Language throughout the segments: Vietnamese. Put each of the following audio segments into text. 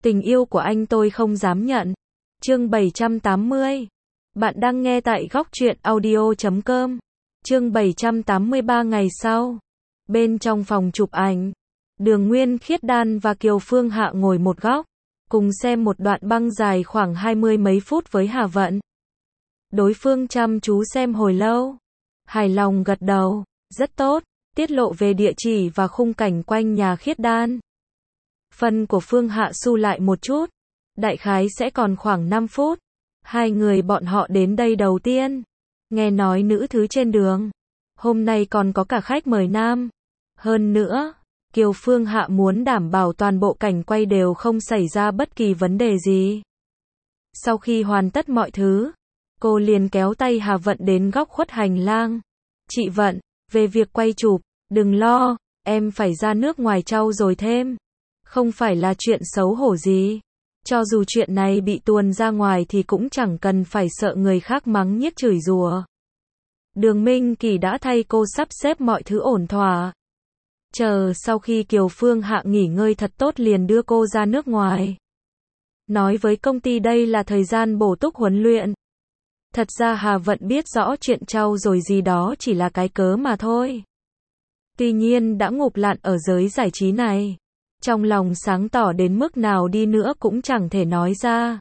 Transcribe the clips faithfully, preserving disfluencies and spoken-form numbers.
Tình yêu của anh tôi không dám nhận. Chương bảy trăm tám mươi. Bạn đang nghe tại góc truyện audio chấm com. Chương bảy trăm tám mươi ba ngày sau. Bên trong phòng chụp ảnh, Đường Nguyên Khiết Đan và Kiều Phương Hạ ngồi một góc, cùng xem một đoạn băng dài khoảng hai mươi mấy phút với Hà Vận. Đối phương chăm chú xem hồi lâu, hài lòng gật đầu, rất tốt, tiết lộ về địa chỉ và khung cảnh quanh nhà Khiết Đan. Phần của Phương Hạ su lại một chút, đại khái sẽ còn khoảng năm phút. Hai người bọn họ đến đây đầu tiên, nghe nói nữ thứ trên đường, hôm nay còn có cả khách mời nam. Hơn nữa, Kiều Phương Hạ muốn đảm bảo toàn bộ cảnh quay đều không xảy ra bất kỳ vấn đề gì. Sau khi hoàn tất mọi thứ, cô liền kéo tay Hà Vận đến góc khuất hành lang. Chị Vận, về việc quay chụp, đừng lo, em phải ra nước ngoài trau dồi thêm. Không phải là chuyện xấu hổ gì. Cho dù chuyện này bị tuồn ra ngoài thì cũng chẳng cần phải sợ người khác mắng nhiếc chửi rủa. Đường Minh Kỳ đã thay cô sắp xếp mọi thứ ổn thỏa. Chờ sau khi Kiều Phương Hạ nghỉ ngơi thật tốt liền đưa cô ra nước ngoài. Nói với công ty đây là thời gian bổ túc huấn luyện. Thật ra Hà Vận biết rõ chuyện trau dồi gì đó chỉ là cái cớ mà thôi. Tuy nhiên đã ngụp lặn ở giới giải trí này, trong lòng sáng tỏ đến mức nào đi nữa cũng chẳng thể nói ra.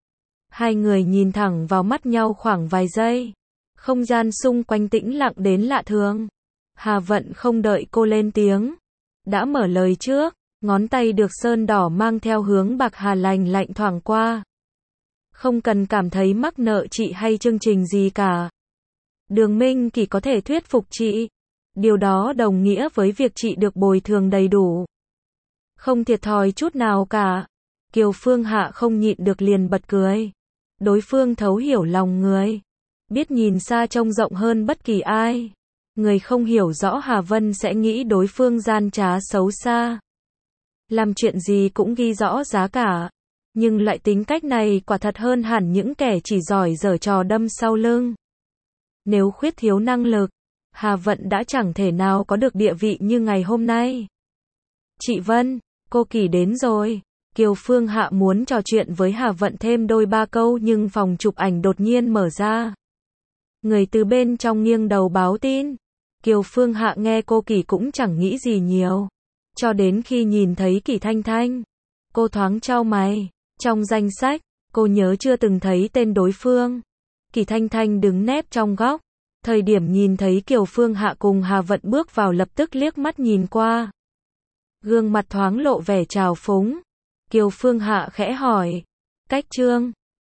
Hai người nhìn thẳng vào mắt nhau khoảng vài giây. Không gian xung quanh tĩnh lặng đến lạ thường. Hà Vận không đợi cô lên tiếng, đã mở lời trước, ngón tay được sơn đỏ mang theo hướng bạc hà lành lạnh thoảng qua. Không cần cảm thấy mắc nợ chị hay chương trình gì cả. Đường Minh Kỳ có thể thuyết phục chị. Điều đó đồng nghĩa với việc chị được bồi thường đầy đủ. Không thiệt thòi chút nào cả. Kiều Phương Hạ không nhịn được liền bật cười. Đối phương thấu hiểu lòng người, biết nhìn xa trông rộng hơn bất kỳ ai. Người không hiểu rõ Hà Vân sẽ nghĩ đối phương gian trá xấu xa. Làm chuyện gì cũng ghi rõ giá cả. Nhưng loại tính cách này quả thật hơn hẳn những kẻ chỉ giỏi giở trò đâm sau lưng. Nếu khuyết thiếu năng lực, Hà Vận đã chẳng thể nào có được địa vị như ngày hôm nay. Chị Vân, cô Kỳ đến rồi. Kiều Phương Hạ muốn trò chuyện với Hà Vận thêm đôi ba câu nhưng phòng chụp ảnh đột nhiên mở ra. Người từ bên trong nghiêng đầu báo tin. Kiều Phương Hạ nghe cô Kỳ cũng chẳng nghĩ gì nhiều. Cho đến khi nhìn thấy Kỳ Thanh Thanh, cô thoáng chau mày. Trong danh sách, cô nhớ chưa từng thấy tên đối phương. Kỳ Thanh Thanh đứng nép trong góc. Thời điểm nhìn thấy Kiều Phương Hạ cùng Hà Vận bước vào lập tức liếc mắt nhìn qua. Gương mặt thoáng lộ vẻ trào phúng. Kiều Phương Hạ khẽ hỏi, Cách Trương,